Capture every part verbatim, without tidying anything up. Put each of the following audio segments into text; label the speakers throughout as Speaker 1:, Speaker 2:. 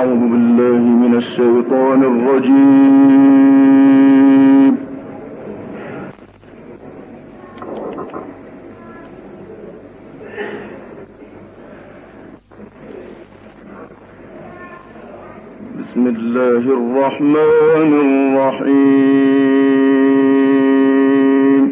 Speaker 1: أعوذ بالله من الشيطان الرجيم. بسم الله الرحمن الرحيم.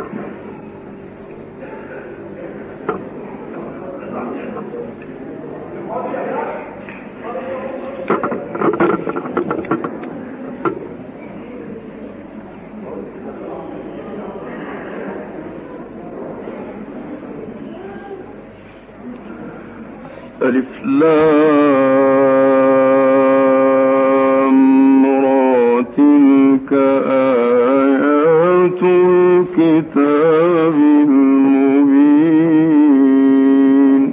Speaker 1: ألف لام را تلك آيات الكتاب المبين.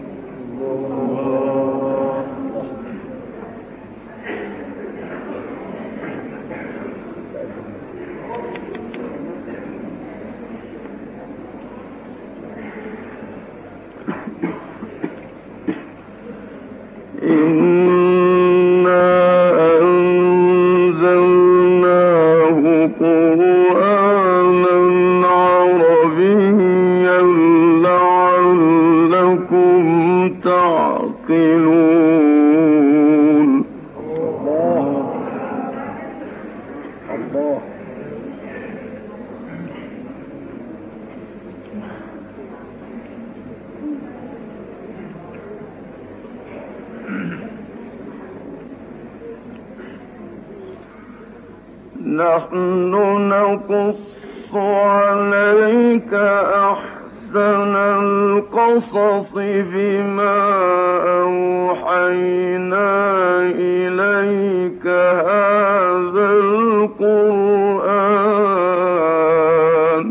Speaker 1: إنا أنزلناه قرآنا عربيا لعلكم تعقلون. الله الله. نحن نقص عليك أحسن القصص بما أوحينا إليك هذا القرآن.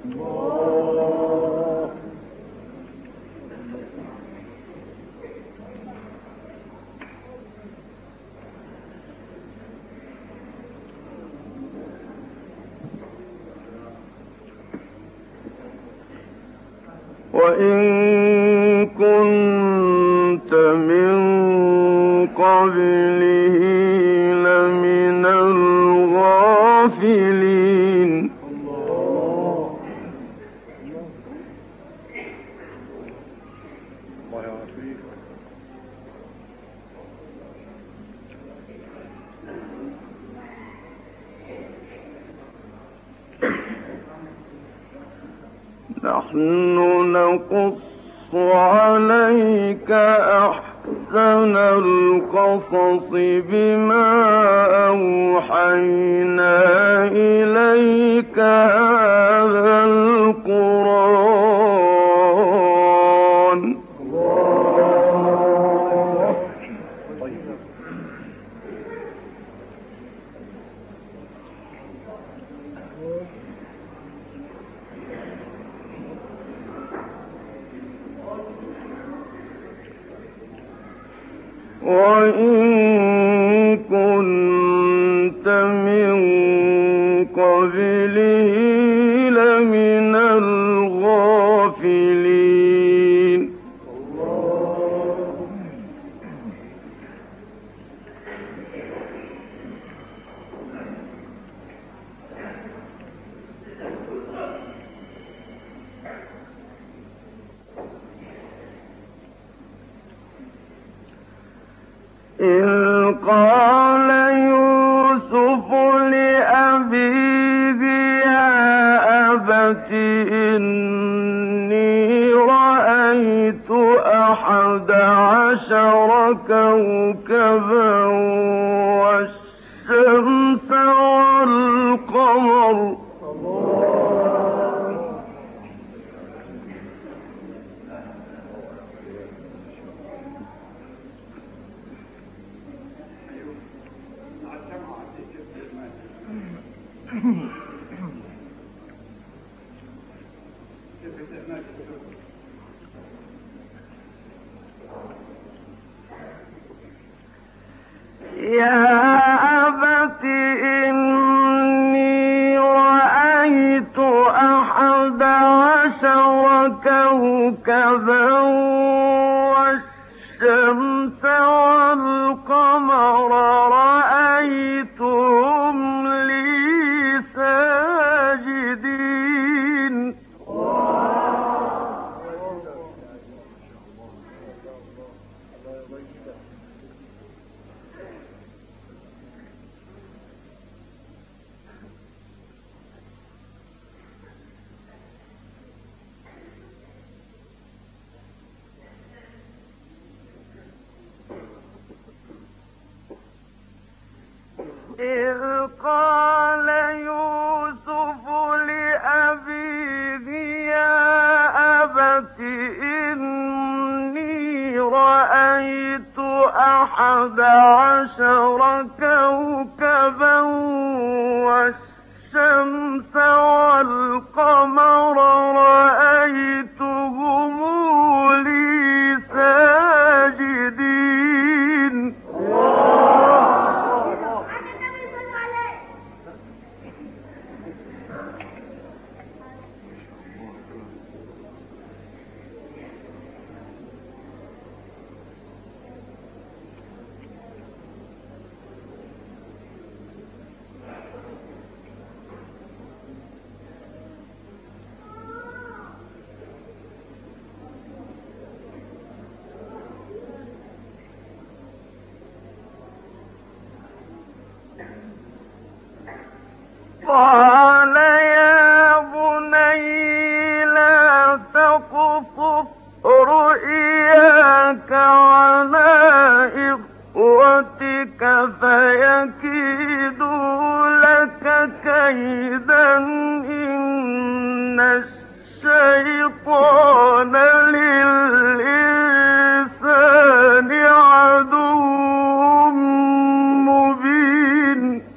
Speaker 1: وإن كنت من قبله لمن الغافلين. الله الله يعافيك. نحن نقص عليك أحسن القصص بما أوحينا إليك هذا القرآن. وإن كنت من قبله لمن الغافلين. إذ قال يوسف لأبيه يا أبت إني رأيت أحد عشر كوكبا والشمس والقمر. يا أبت إني رأيت أحد عشر كوكبا والشمس والقمر والقمر رأيتهم لي ساجدين إذ قال يوسف لأبيه يا أبت إني رأيت أحد عشر كوكبا والشمس والقمر رأيتهم لي ساجدين قال يا بني لا تقصص رؤياك على إخوتك فيكيدوا لك كيدا إن الشيطان للإنسان عدو مبين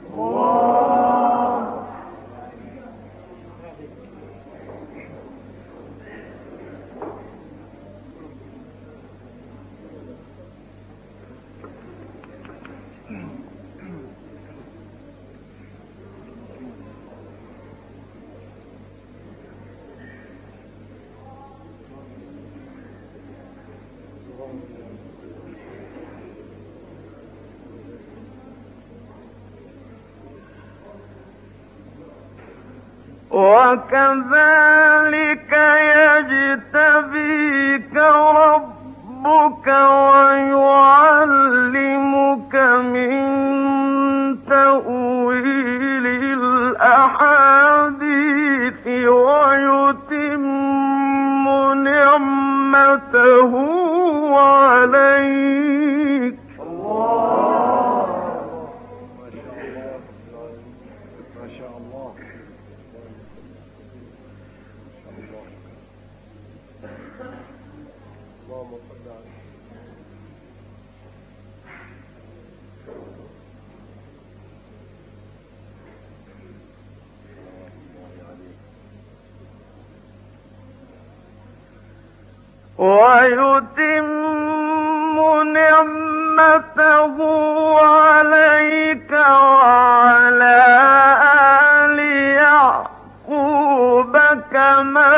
Speaker 1: وكذلك يجتبيك ربك ويعلمك من تأويل الأحاديث ويتم نعمته عليك ويتم نعمته عليك وعلى آل يعقوب كما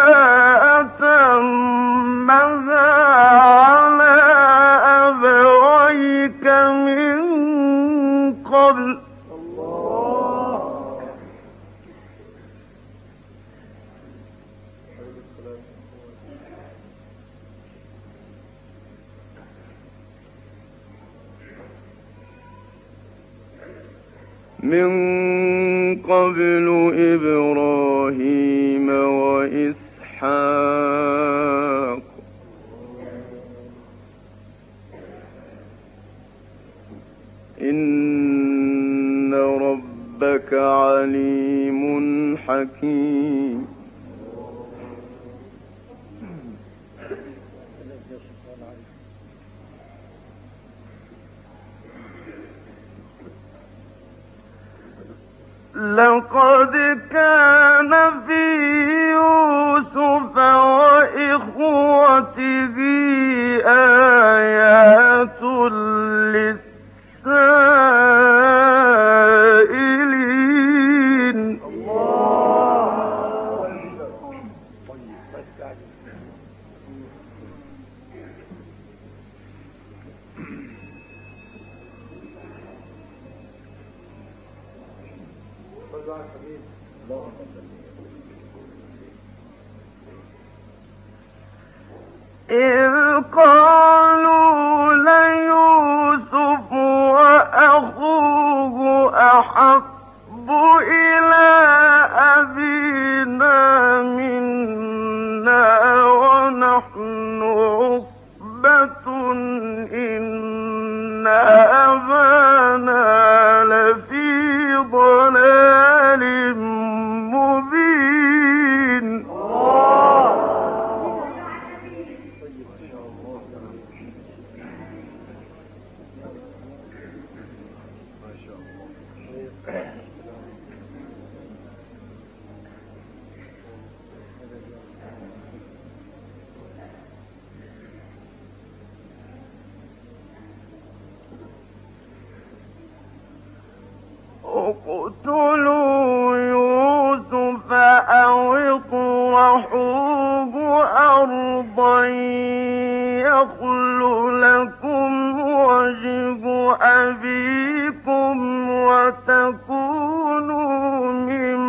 Speaker 1: أتمها على أبويك من قبل من قبل إبراهيم وإسحاق إن ربك عليم حكيم لقد كان في يوسف وإخوته آيات للسائلين إذ قالوا ليوسف وأخوه أحب إلى أبينا منا ونحن عصبة إن أبانا لفي ضلال مبين. اقتلوا يوسف أو اطرحوه أرضا يخل لكم وجه أبيكم وتكونوا من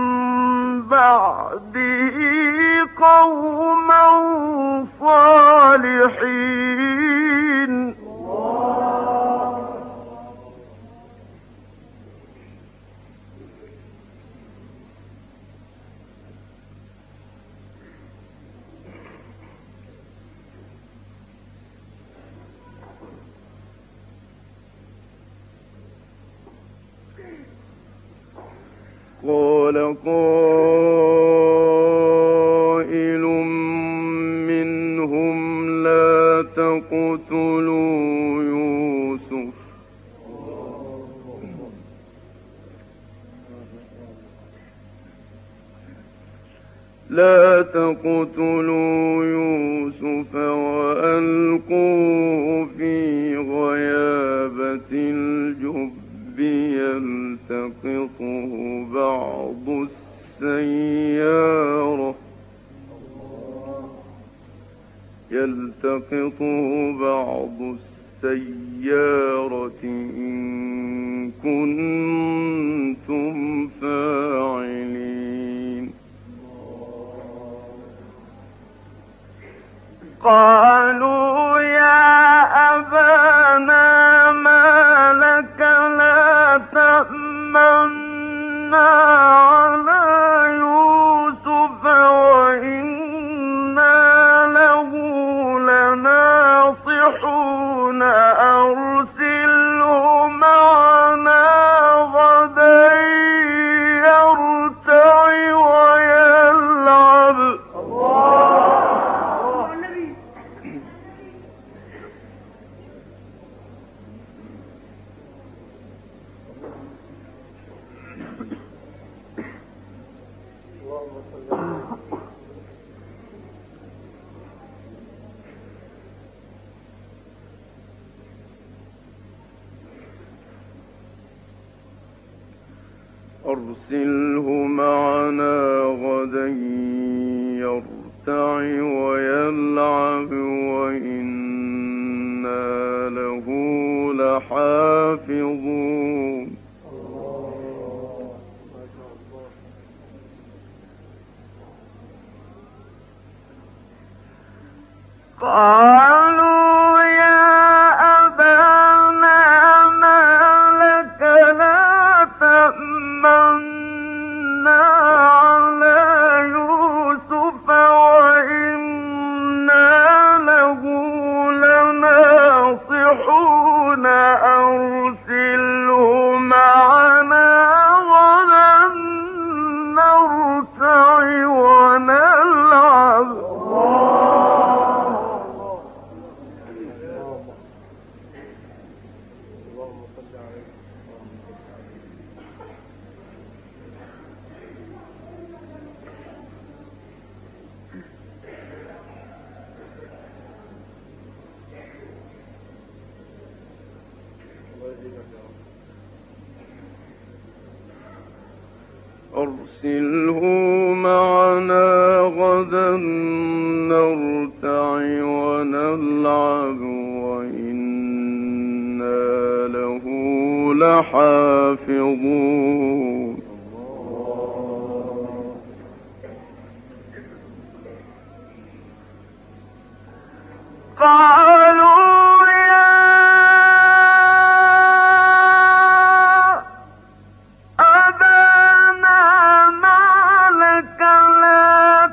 Speaker 1: بعده قوما صالحين. قال قائل منهم لا تقتلوا يوسف لا تقتلوا يوسف وألقوه في غيابة الجب يلتقطه بعض السيارة يلتقطه بعض السيارة إن كنتم فاعلين. قالوا يا أبانا ما لك لا تأمنا على يوسف وإنا له لناصحون أرسله معنا غدا يرتع ويلعب. أرسله معنا غدا يرتع ويلعب وإنا له لحافظون. قالوا يا أبانا ما لك لا تأمنا على يوسف وإنا له لناصحون أرسله معنا غدا نرتع ونلعب. أرسله معنا غدا نرتع ونلعب وإنا له لحافظون. قالوا يا أبانا ما لك لا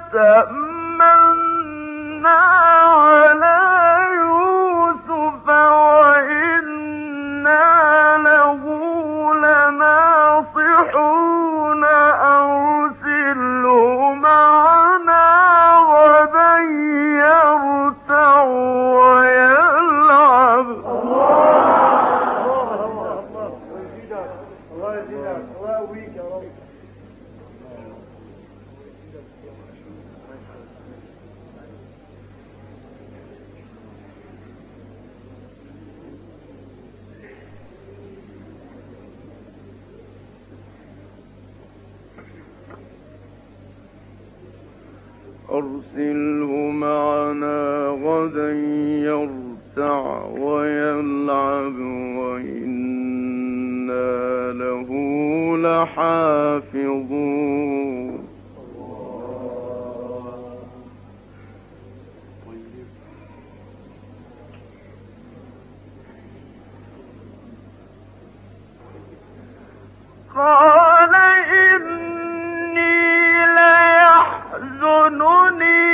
Speaker 1: تأمنا على يوسف وإنا له لناصحون أرسله معنا غدا يرتع ويلعب. أرسله معنا غدا يرتع ويلعب وإنا له لحافظون. قال إني ليحزنني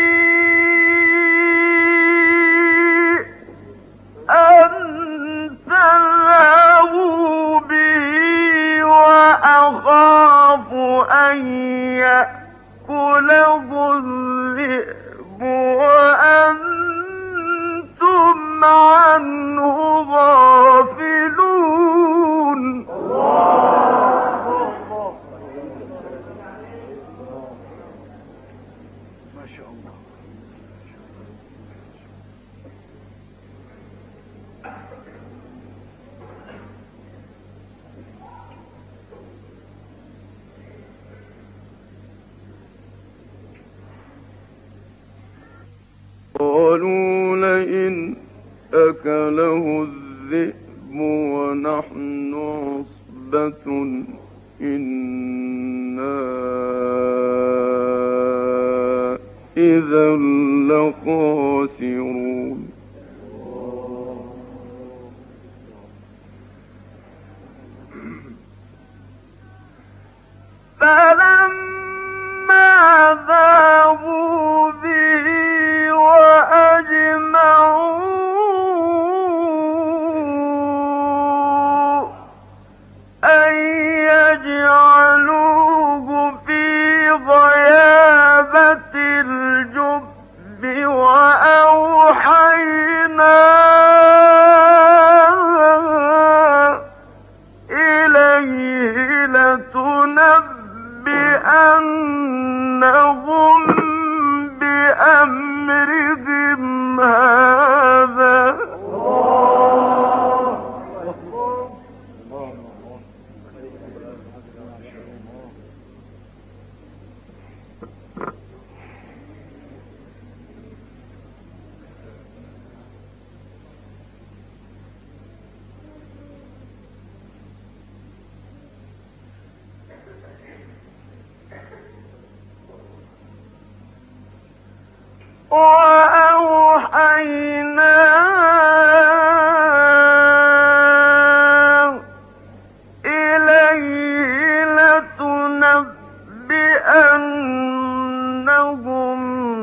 Speaker 1: أن تذهبوا به وأخاف أن يأكله الذئب وأنتم عنه غافلون.
Speaker 2: ما شاء الله.
Speaker 1: قالوا لئن أكله الذئب ونحن عصبة إنا إذا لخاسرون. فلما ذهبوا به وأجمعوا أن يجعلوه في غيابة الجب وأوحينا إليه لتنبئنهم بأمرهم هذا. وأوحينا إليه لتنبئنهم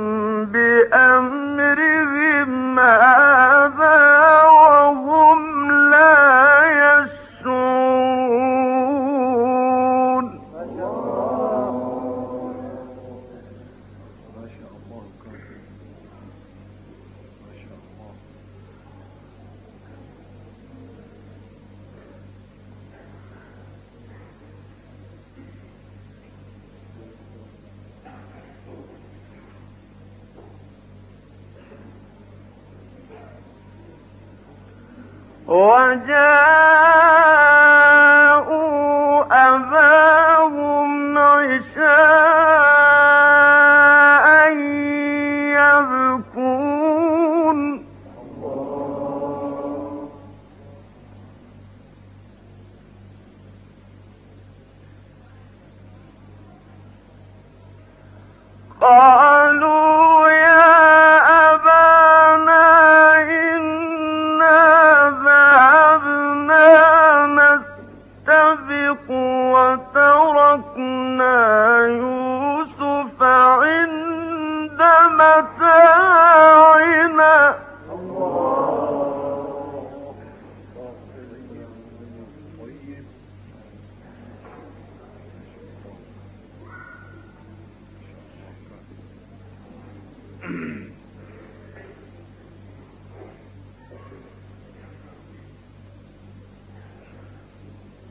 Speaker 1: بأمرهم هذا وهم لا يشعرون. وجاءوا أباهم عشاء يبكون. قالوا يا أبانا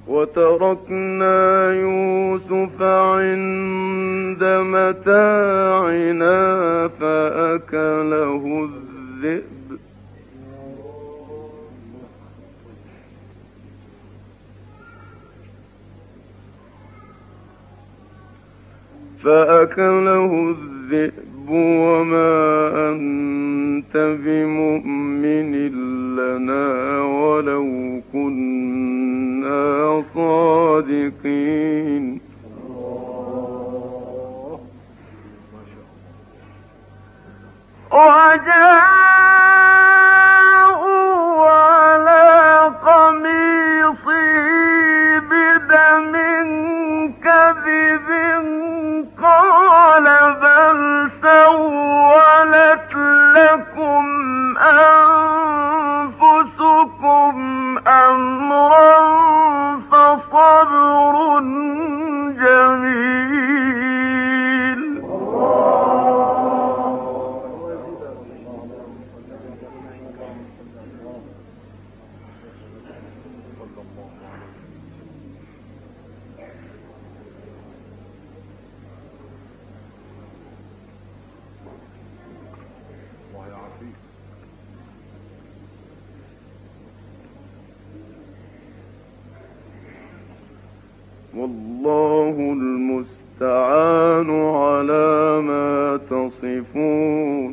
Speaker 1: وتركنا يوسف عند متاعنا فأكله الذئب فأكله الذئب وما أنت بمؤمن لنا ولو كنا صادقين. وجاءوا على قميصه بدم كذب قال بل سولت لكم أنفسكم أمرا فصبر جميل. والله المستعان على ما تصفون.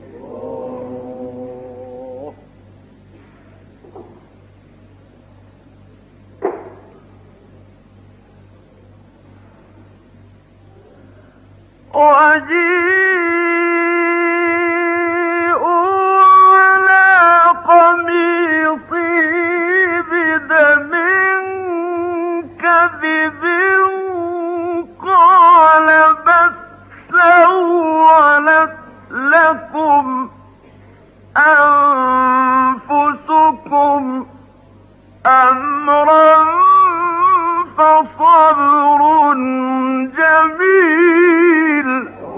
Speaker 1: وجيءوا على قميصه بدم كذب قال بل سولت لكم أنفسكم أمرا فصبر جميل.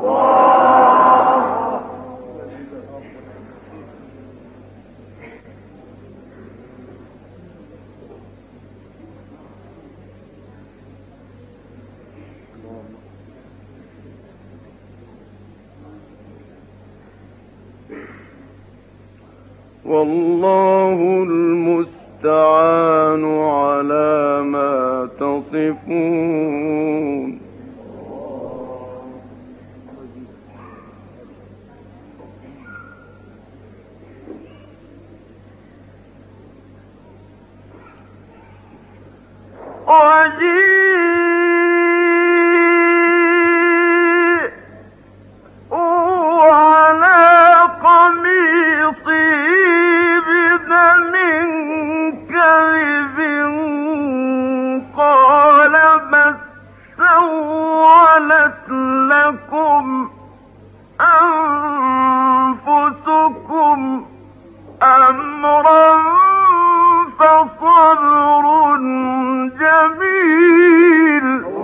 Speaker 1: والله المستعان على ما تصفون. وجيءوا على قميصه بدم كذب قال بل سولت لكم أنفسكم أمرا فصبر جميل.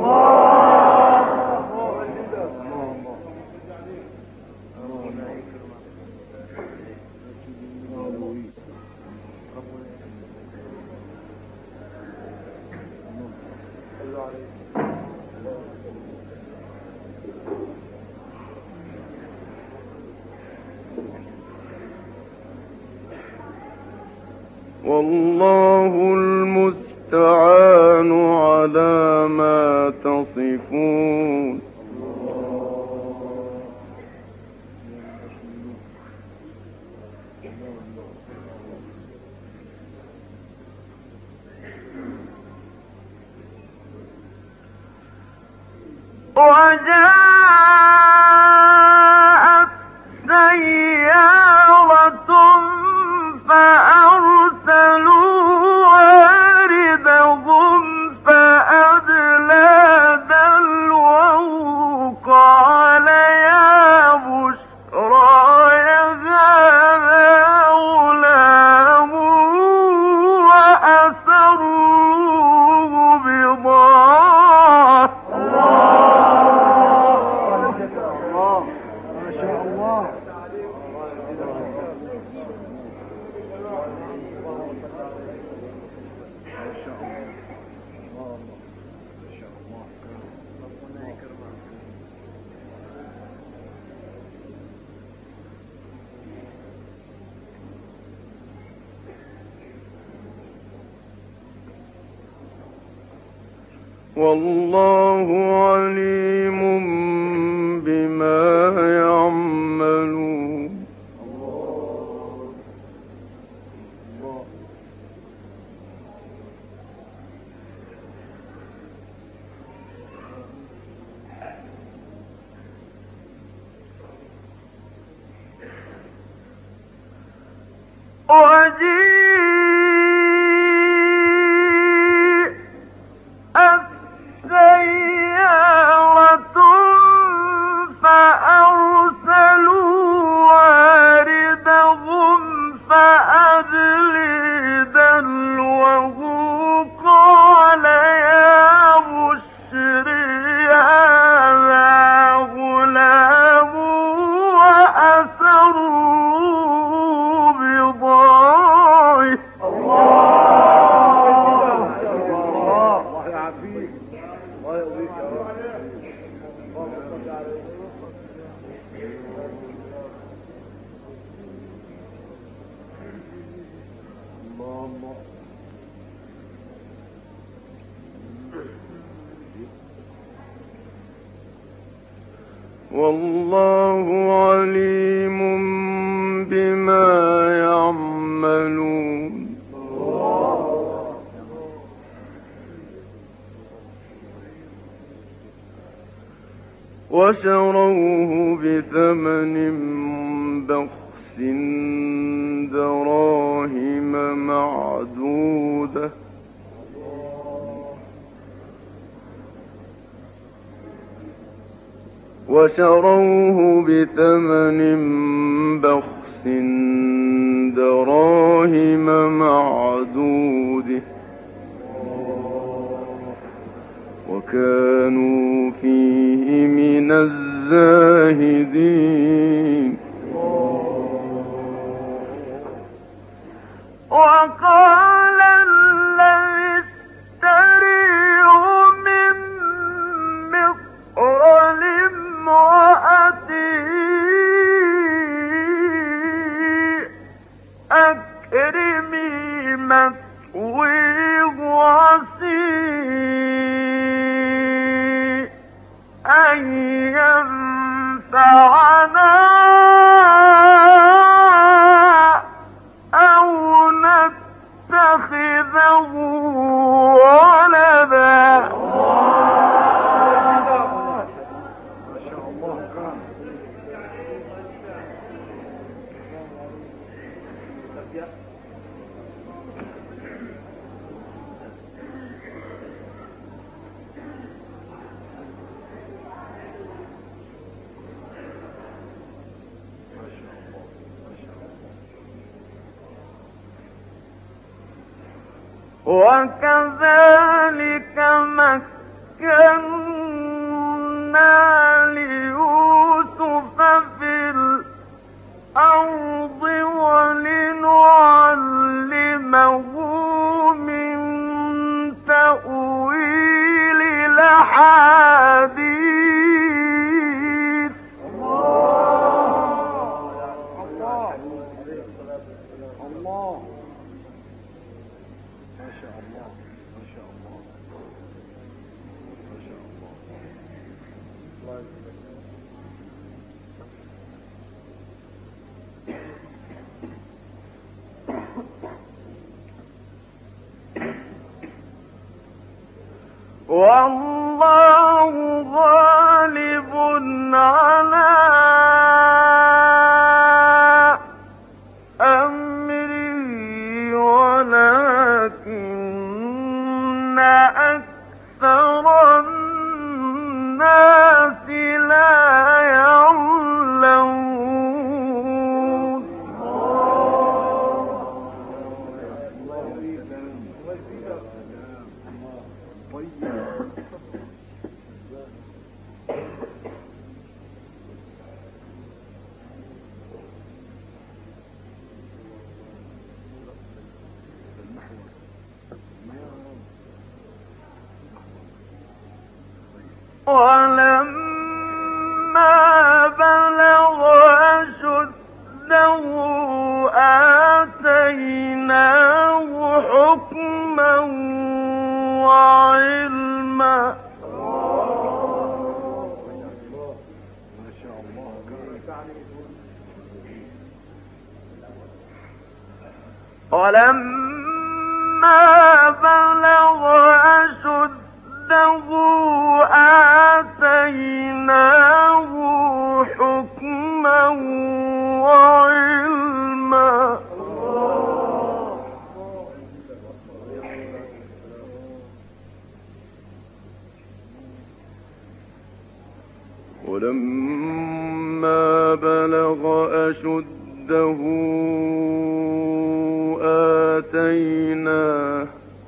Speaker 1: والله المستعان على ما تصفون. وجاءت سيارة فأرسلوا واردهم فأدلى دلوه قال يا بشرى هذا غلام وأسروه بضاعة والله عليم بما يعملون. وجيء السيارة فأرسلوا واردهم فأدلي دلوه قال يا بشري هذا غلام وأسروا بضاعة. والله عليم بما يعملون. وشروه بثمن بخس دراهم معدودة وشروه بثمن بخس دراهم معدودة وكانوا فيه من الزاهدين. وقال الذي اشتريه من مصر لامرأته أكرمي مثويه عسى أن ينفعنا أو نتخذه ولدا. وكذلك مكنا ليوسف في الأرض ولنعلمه من تأويل الأحاديث. والله غالب على أمري ولكن أكثر الناس لا يعلمون. ولما بلغ أشده آتيناه حكما وعلما ولما بلغ أشده آتيناه حكما وعلما. ولما بلغ أشده آتيناه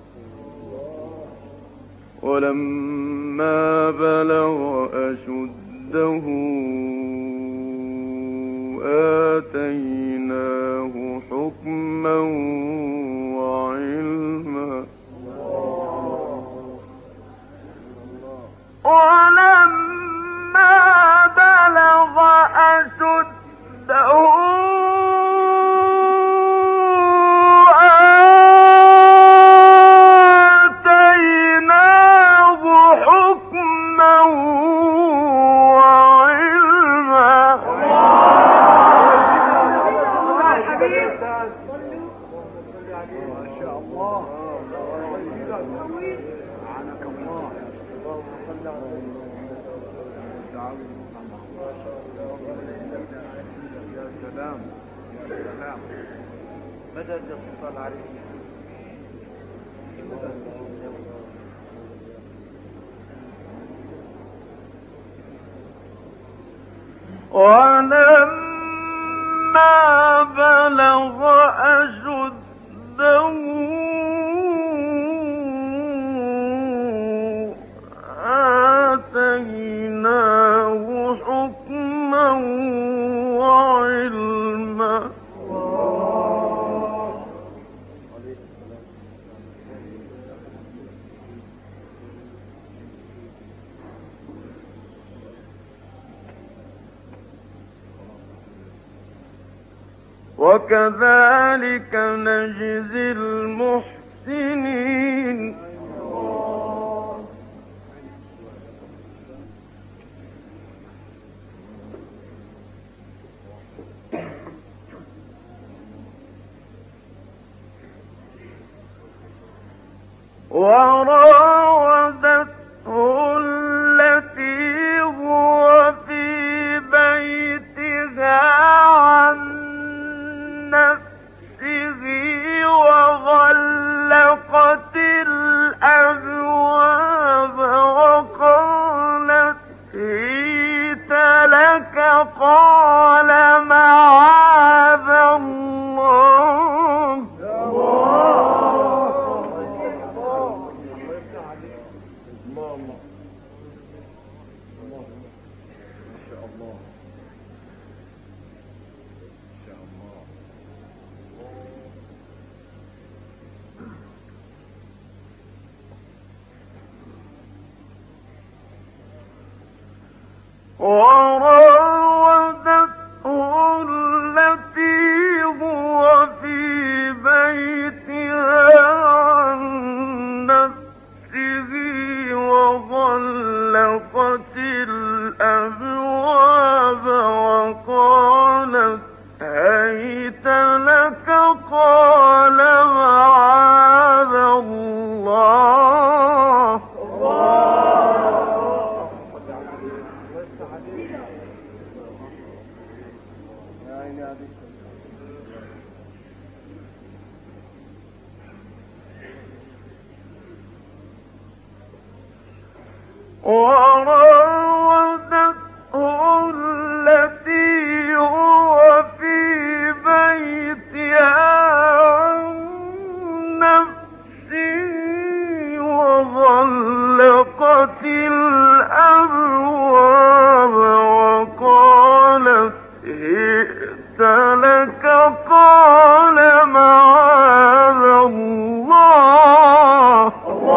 Speaker 1: ولما بلغ أشده آتيناه حكما وعلما. ولما بلغ أشده آتيناه حكما وعلما.
Speaker 2: ما شاء الله. يا سلام يا سلام. مدد الاتصال عليك.
Speaker 1: ولما بلغ أشده آتيناه حكما وعلما. وكذلك نجزي المحسنين. وراودته التي هو في بيتها عن نفسه وغلقت الأبواب وقالت هيت لك قال معاذ الله. وراودته التي هو في بيتها عن نفسه وغلقت الأبواب وقالت هيت لك قال معاذ الله. وراودته التي هو في بيتها عن نفسه وغلقت الأبواب وقالت هئت لك قال معاذ الله.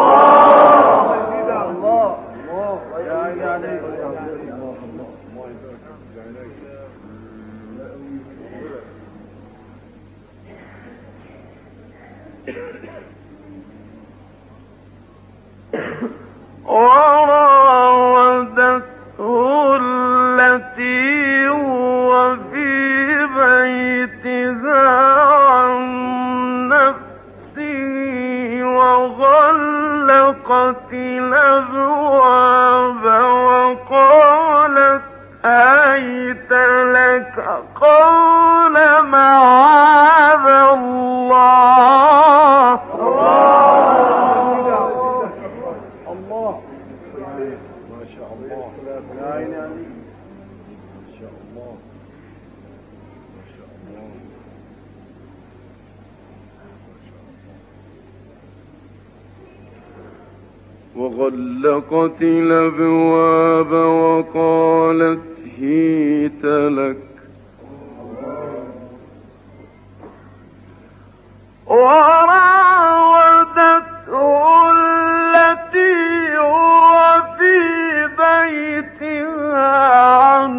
Speaker 1: وراودته التي هو في بيتها عن نفسه وغلقت الأبواب وقالت هيت لك قال معاذ الله.
Speaker 2: الله ما شاء الله يا عيني عليك ما شاء الله ما شاء الله
Speaker 1: وغلقت الأبواب وقالت هيت لك وراودته التي هو في بيتها عن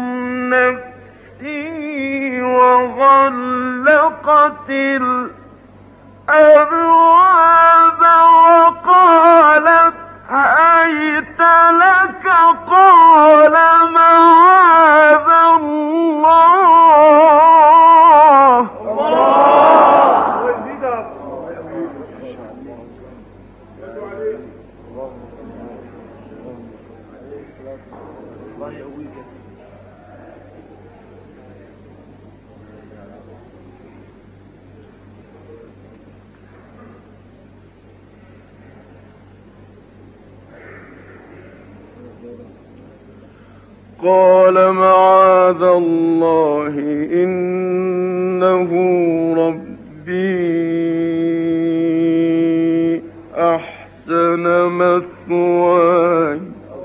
Speaker 1: نفسه وغلقت الأبواب وقالت هيت لك قال معاذ الله. قال معاذ الله إنه ربي أحسن مثواي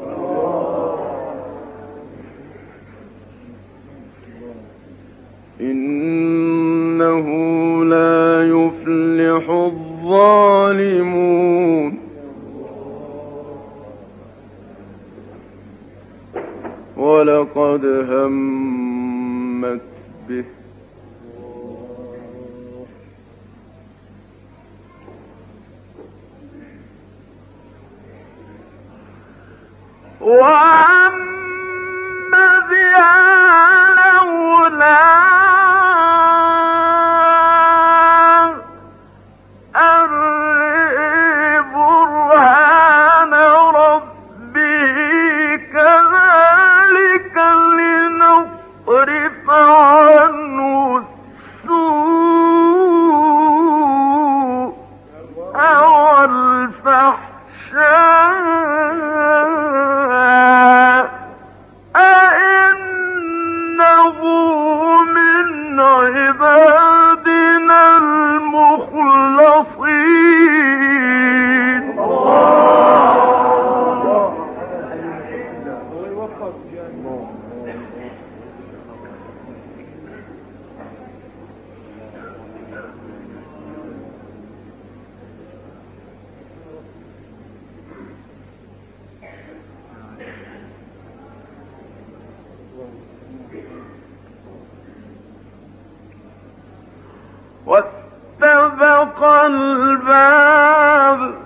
Speaker 1: إنه لا يفلح الظالمون ولقد همت به وهم بها لولا أن برهان ربه كذلك لنصرف عنه السوء والفحشاء أئنه من عبادنا المخلصين. واستبق الباب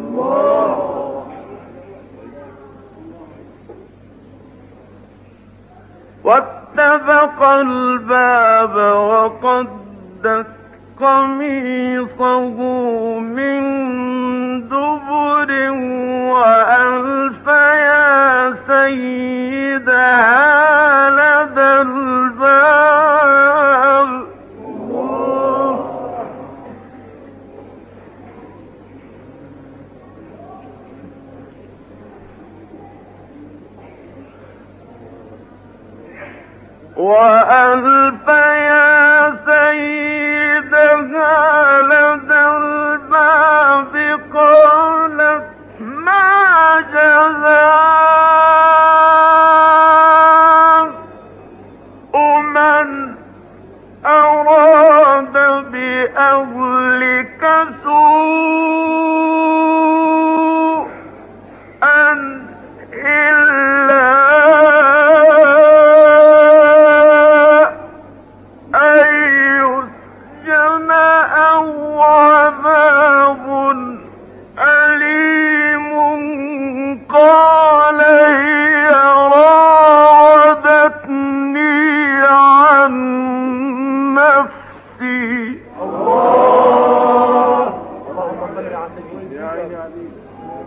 Speaker 1: واستبق الباب وقدت قميصه من دبر وألف يا سيدها لدى الباب وألف يا سيدها لدى الباب قالت ما جزاء من أراد بأهلك سوءا إلا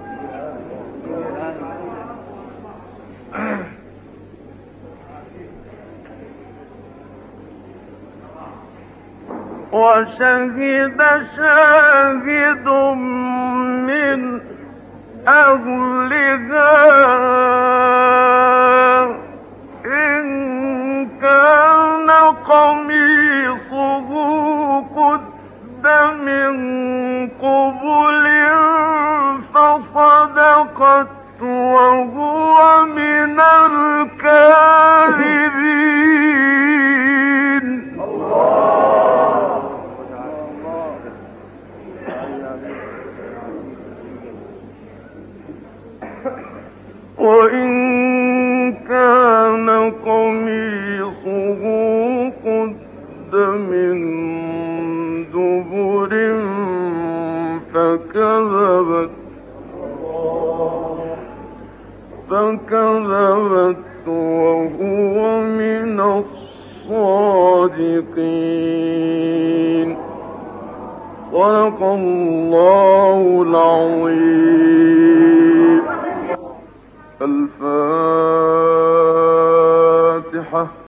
Speaker 1: وشهد شاهد من أهلها إن كان قميصه قد من قبل فصدقت وهو من الكاذبين. وإن كان قميصه قد من دبر فكذبت فكذبت وهو من الصادقين. صدق الله العظيم. الفاتحة.